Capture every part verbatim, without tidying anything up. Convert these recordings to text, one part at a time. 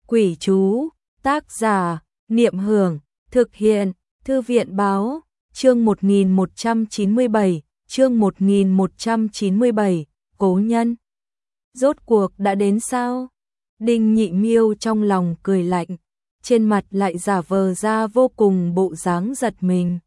Quỷ chú, tác giả, Niệm Hưởng, thực hiện, Thư viện báo, chương một nghìn một trăm chín mươi bảy, chương một nghìn một trăm chín mươi bảy, cố nhân. Rốt cuộc đã đến sao? Đinh Nhị Miêu trong lòng cười lạnh, trên mặt lại giả vờ ra vô cùng bộ dáng giật mình.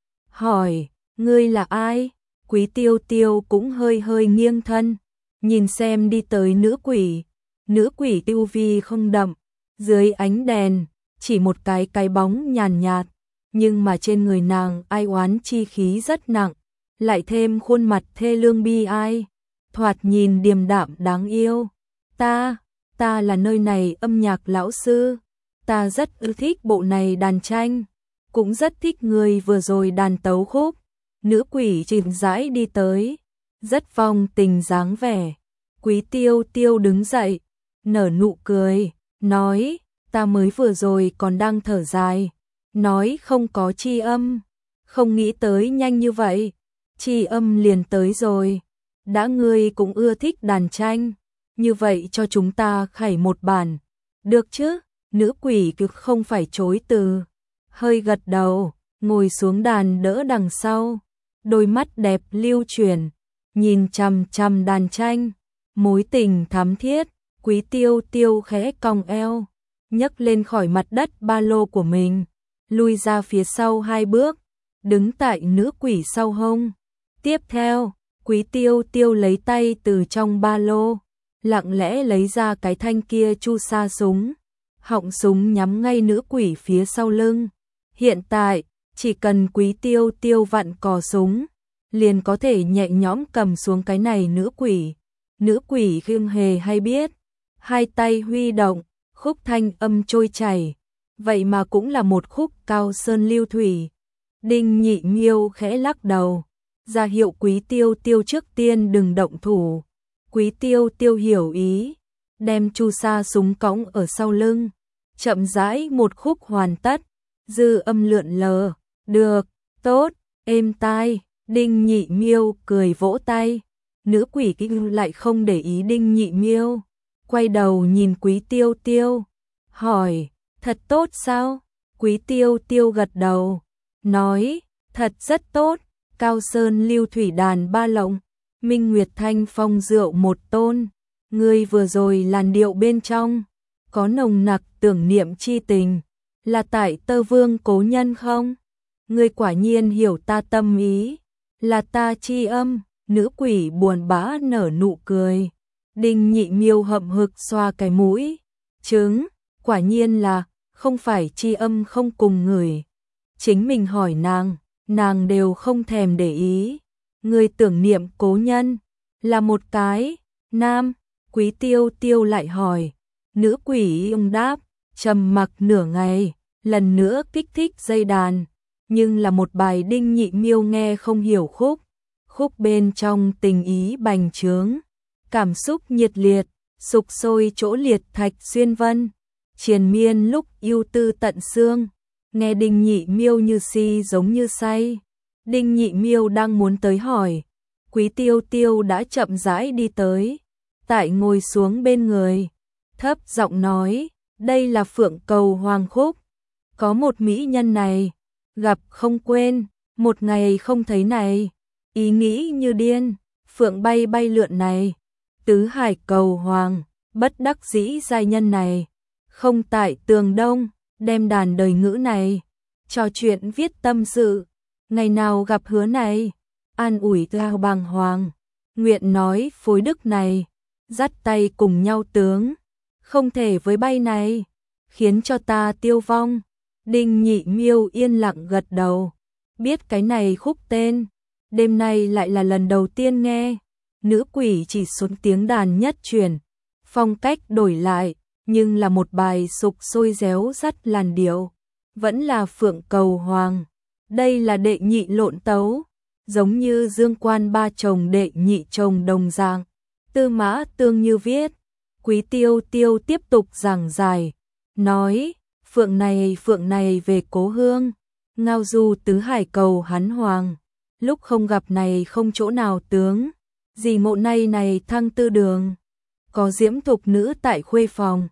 Hỏi, ngươi là ai? Quý Tiêu Tiêu cũng hơi hơi nghiêng thân, nhìn xem đi tới nữ quỷ. Nữ quỷ tiêu vi không đậm, dưới ánh đèn, chỉ một cái cái bóng nhàn nhạt, nhưng mà trên người nàng ai oán chi khí rất nặng, lại thêm khuôn mặt thê lương bi ai, thoạt nhìn điềm đạm đáng yêu. Ta, ta là nơi này âm nhạc lão sư, ta rất ưa thích bộ này đàn tranh, cũng rất thích người vừa rồi đàn tấu khúc. Nữ quỷ chìm rãi đi tới, rất phong tình dáng vẻ. Quý Tiêu Tiêu đứng dậy, nở nụ cười, nói, ta mới vừa rồi còn đang thở dài, nói không có chi âm, không nghĩ tới nhanh như vậy, chi âm liền tới rồi. Đã ngươi cũng ưa thích đàn tranh, như vậy cho chúng ta khải một bản, được chứ? Nữ quỷ cực không phải chối từ, hơi gật đầu, ngồi xuống đàn đỡ đằng sau, đôi mắt đẹp lưu chuyển, nhìn chằm chằm đàn tranh, mối tình thắm thiết. Quý Tiêu Tiêu khẽ cong eo, nhấc lên khỏi mặt đất ba lô của mình, lui ra phía sau hai bước, đứng tại nữ quỷ sau hông. Tiếp theo, Quý Tiêu Tiêu lấy tay từ trong ba lô, lặng lẽ lấy ra cái thanh kia chu sa súng, họng súng nhắm ngay nữ quỷ phía sau lưng. Hiện tại, chỉ cần Quý Tiêu Tiêu vặn cò súng, liền có thể nhẹ nhõm cầm xuống cái này nữ quỷ. Nữ quỷ không hề hay biết, hai tay huy động, khúc thanh âm trôi chảy, vậy mà cũng là một khúc cao sơn lưu thủy. Đinh Nhị Miêu khẽ lắc đầu, ra hiệu Quý Tiêu Tiêu trước tiên đừng động thủ. Quý Tiêu Tiêu hiểu ý, đem chu sa súng cõng ở sau lưng, chậm rãi một khúc hoàn tất, dư âm lượn lờ, được, tốt, êm tai. Đinh Nhị Miêu cười vỗ tay, nữ quỷ kinh lại không để ý Đinh Nhị Miêu, quay đầu nhìn Quý Tiêu Tiêu, hỏi, thật tốt sao? Quý Tiêu Tiêu gật đầu, nói, thật rất tốt, cao sơn lưu thủy đàn ba lộng, minh nguyệt thanh phong rượu một tôn, ngươi vừa rồi làn điệu bên trong, có nồng nặc tưởng niệm chi tình, là tại Tơ Vương cố nhân không? Ngươi quả nhiên hiểu ta tâm ý, là ta chi âm. Nữ quỷ buồn bã nở nụ cười. Đinh Nhị Miêu hậm hực xoa cái mũi, chứng, quả nhiên là, không phải chi âm không cùng người. Chính mình hỏi nàng, nàng đều không thèm để ý. Người tưởng niệm cố nhân, là một cái, nam. Quý Tiêu Tiêu lại hỏi, nữ quỷ ông đáp, trầm mặc nửa ngày, lần nữa kích thích dây đàn, nhưng là một bài Đinh Nhị Miêu nghe không hiểu khúc. Khúc bên trong tình ý bành trướng, cảm xúc nhiệt liệt, sục sôi chỗ liệt thạch xuyên vân, triền miên lúc yêu tư tận xương, nghe Đinh Nhị Miêu như si giống như say. Đinh Nhị Miêu đang muốn tới hỏi, Quý Tiêu Tiêu đã chậm rãi đi tới, tại ngồi xuống bên người, thấp giọng nói, đây là Phượng Cầu Hoàng khúc, có một mỹ nhân này, gặp không quên, một ngày không thấy này. Ý nghĩ như điên, phượng bay bay lượn này, tứ hải cầu hoàng, bất đắc dĩ giai nhân này, không tại tường đông, đem đàn đời ngữ này, trò chuyện viết tâm sự, ngày nào gặp hứa này, an ủi thao bàng hoàng, nguyện nói phối đức này, dắt tay cùng nhau tướng, không thể với bay này, khiến cho ta tiêu vong. Đinh Nhị Miêu yên lặng gật đầu, biết cái này khúc tên. Đêm nay lại là lần đầu tiên nghe, nữ quỷ chỉ xuống tiếng đàn nhất truyền, phong cách đổi lại, nhưng là một bài sục sôi réo rắt làn điệu, vẫn là Phượng Cầu Hoàng. Đây là đệ nhị lộn tấu, giống như Dương Quan ba chồng đệ nhị chồng đồng dạng, tư mã tương như viết. Quý Tiêu Tiêu tiếp tục giảng giải, nói, phượng này phượng này về cố hương, ngao du tứ hải cầu hắn hoàng. Lúc không gặp này không chỗ nào tướng, gì mộ nay này thăng tư đường, có diễm thục nữ tại khuê phòng,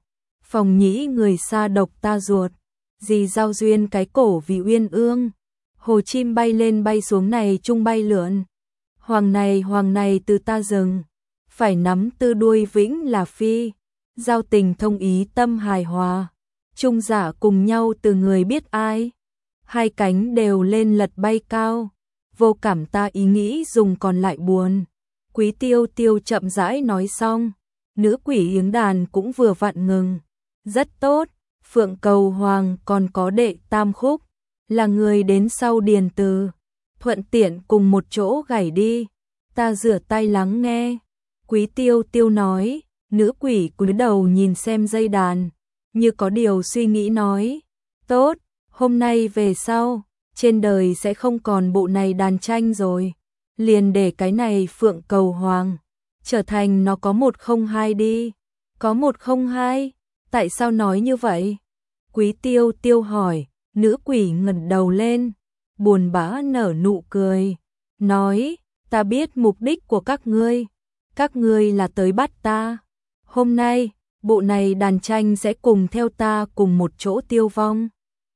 Phòng nhĩ người xa độc ta ruột, gì giao duyên cái cổ vì uyên ương. Hồ chim bay lên bay xuống này chung bay lượn. Hoàng này hoàng này từ ta rừng, phải nắm tư đuôi vĩnh là phi. Giao tình thông ý tâm hài hòa, chung giả cùng nhau từ người biết ai. Hai cánh đều lên lật bay cao, vô cảm ta ý nghĩ dùng còn lại buồn. Quý Tiêu Tiêu chậm rãi nói xong, nữ quỷ yếng đàn cũng vừa vặn ngừng. Rất tốt, Phượng Cầu Hoàng còn có đệ tam khúc, là người đến sau điền từ. Thuận tiện cùng một chỗ gảy đi, ta rửa tay lắng nghe. Quý Tiêu Tiêu nói, nữ quỷ cúi đầu nhìn xem dây đàn, như có điều suy nghĩ nói. Tốt, hôm nay về sau, trên đời sẽ không còn bộ này đàn tranh rồi. Liền để cái này Phượng Cầu Hoàng, trở thành nó có một không hai đi. Có một không hai, tại sao nói như vậy? Quý Tiêu Tiêu hỏi, nữ quỷ ngẩng đầu lên, buồn bã nở nụ cười, nói, ta biết mục đích của các ngươi, các ngươi là tới bắt ta. Hôm nay, bộ này đàn tranh sẽ cùng theo ta cùng một chỗ tiêu vong.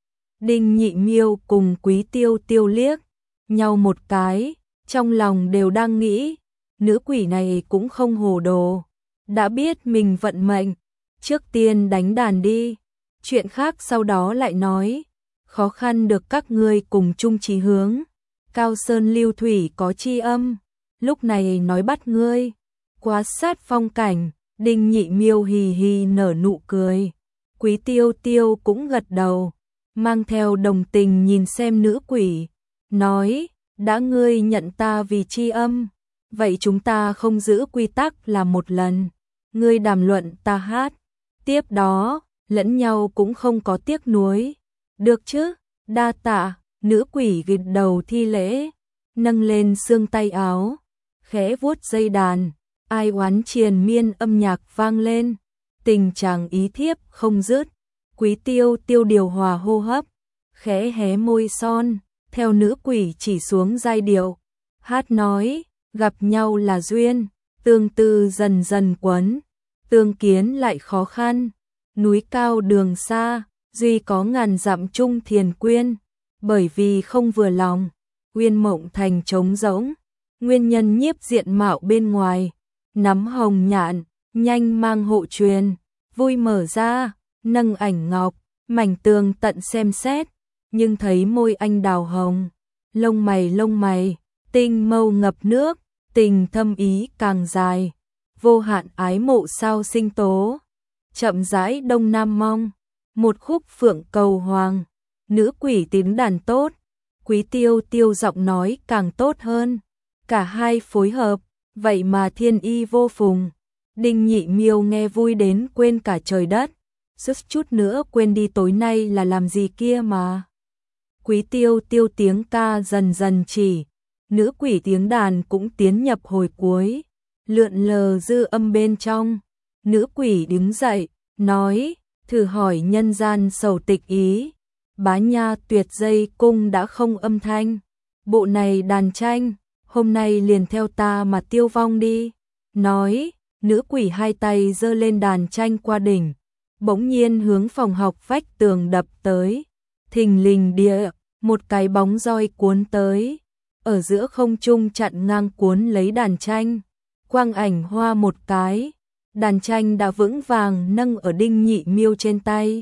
Đinh Nhị Miêu cùng Quý Tiêu Tiêu liếc nhau một cái, trong lòng đều đang nghĩ, nữ quỷ này cũng không hồ đồ, đã biết mình vận mệnh, trước tiên đánh đàn đi, chuyện khác sau đó lại nói. Khó khăn được các ngươi cùng chung chí hướng, Cao Sơn lưu thủy có chi âm, lúc này nói bắt ngươi, quá sát phong cảnh. Đinh Nhị Miêu hì hì nở nụ cười, Quý Tiêu Tiêu cũng gật đầu, mang theo đồng tình nhìn xem nữ quỷ, nói, đã ngươi nhận ta vì chi âm, vậy chúng ta không giữ quy tắc là một lần, ngươi đàm luận ta hát, tiếp đó, lẫn nhau cũng không có tiếc nuối, được chứ, đa tạ. Nữ quỷ gật đầu thi lễ, nâng lên xương tay áo, khẽ vuốt dây đàn. Ai oán triền miên âm nhạc vang lên, tình chàng ý thiếp không dứt. Quý Tiêu Tiêu điều hòa hô hấp, khẽ hé môi son, theo nữ quỷ chỉ xuống giai điệu, hát nói, gặp nhau là duyên, tương tư dần dần quấn, tương kiến lại khó khăn, núi cao đường xa, duy có ngàn dặm chung thiền quyên, bởi vì không vừa lòng, uyên mộng thành trống rỗng, nguyên nhân nhiếp diện mạo bên ngoài. Nắm hồng nhạn, nhanh mang hộ truyền, vui mở ra, nâng ảnh ngọc, mảnh tường tận xem xét, nhưng thấy môi anh đào hồng, lông mày lông mày, tinh mâu ngập nước, tình thâm ý càng dài, vô hạn ái mộ sao sinh tố, chậm rãi đông nam mong, một khúc Phượng Cầu Hoàng, nữ quỷ tiếng đàn tốt, Quý Tiêu Tiêu giọng nói càng tốt hơn, cả hai phối hợp. Vậy mà thiên y vô phùng. Đinh Nhị Miêu nghe vui đến quên cả trời đất, suýt chút nữa quên đi tối nay là làm gì kia mà. Quý Tiêu Tiêu tiếng ca dần dần chỉ, nữ quỷ tiếng đàn cũng tiến nhập hồi cuối, lượn lờ dư âm bên trong. Nữ quỷ đứng dậy, nói, thử hỏi nhân gian sầu tịch ý, bá nha tuyệt dây cung đã không âm thanh, bộ này đàn tranh. Hôm nay liền theo ta mà tiêu vong đi. Nói, nữ quỷ hai tay giơ lên đàn tranh qua đỉnh, bỗng nhiên hướng phòng học vách tường đập tới. Thình lình địa, một cái bóng roi cuốn tới, ở giữa không trung chặn ngang cuốn lấy đàn tranh. Quang ảnh hoa một cái, đàn tranh đã vững vàng nâng ở Đinh Nhị Miêu trên tay.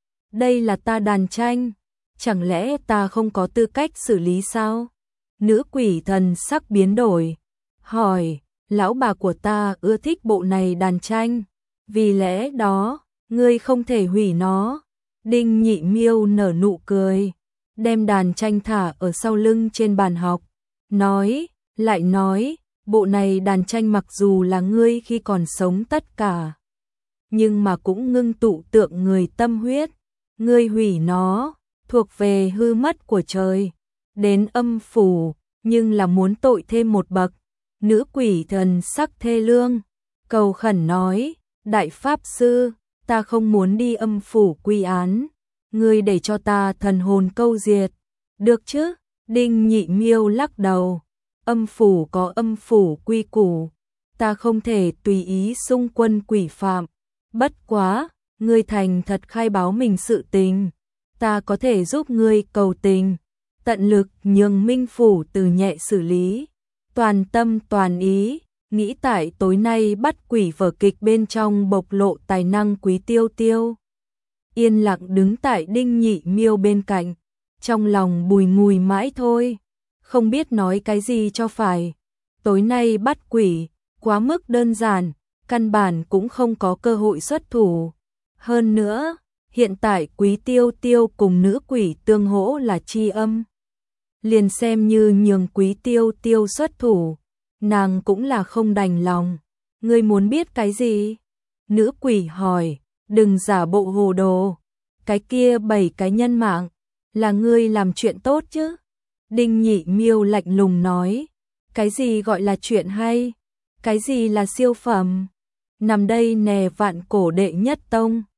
Đây là ta đàn tranh, chẳng lẽ ta không có tư cách xử lý sao? Nữ quỷ thần sắc biến đổi, hỏi, lão bà của ta ưa thích bộ này đàn tranh, vì lẽ đó, ngươi không thể hủy nó. Đinh Nhị Miêu nở nụ cười, đem đàn tranh thả ở sau lưng trên bàn học, nói, lại nói, bộ này đàn tranh mặc dù là ngươi khi còn sống tất cả, nhưng mà cũng ngưng tụ tượng người tâm huyết, ngươi hủy nó, thuộc về hư mất của trời. Đến âm phủ, nhưng là muốn tội thêm một bậc. Nữ quỷ thần sắc thê lương, cầu khẩn nói, đại pháp sư, ta không muốn đi âm phủ quy án, ngươi để cho ta thần hồn câu diệt, được chứ? Đinh Nhị Miêu lắc đầu, âm phủ có âm phủ quy củ, ta không thể tùy ý xung quân quỷ phạm, bất quá, ngươi thành thật khai báo mình sự tình, ta có thể giúp ngươi cầu tình, tận lực nhường Minh Phủ từ nhẹ xử lý, toàn tâm toàn ý, nghĩ tại tối nay bắt quỷ vở kịch bên trong bộc lộ tài năng Quý Tiêu Tiêu. Yên lặng đứng tại Đinh Nhị Miêu bên cạnh, trong lòng bùi ngùi mãi thôi, không biết nói cái gì cho phải. Tối nay bắt quỷ, quá mức đơn giản, căn bản cũng không có cơ hội xuất thủ. Hơn nữa, hiện tại Quý Tiêu Tiêu cùng nữ quỷ tương hỗ là chi âm. Liền xem như nhường Quý Tiêu Tiêu xuất thủ, nàng cũng là không đành lòng. Ngươi muốn biết cái gì? Nữ quỷ hỏi, đừng giả bộ hồ đồ. Cái kia bảy cái nhân mạng, là ngươi làm chuyện tốt chứ? Đinh Nhị Miêu lạnh lùng nói, cái gì gọi là chuyện hay? Cái gì là siêu phẩm? Nằm đây nè vạn cổ đệ nhất tông,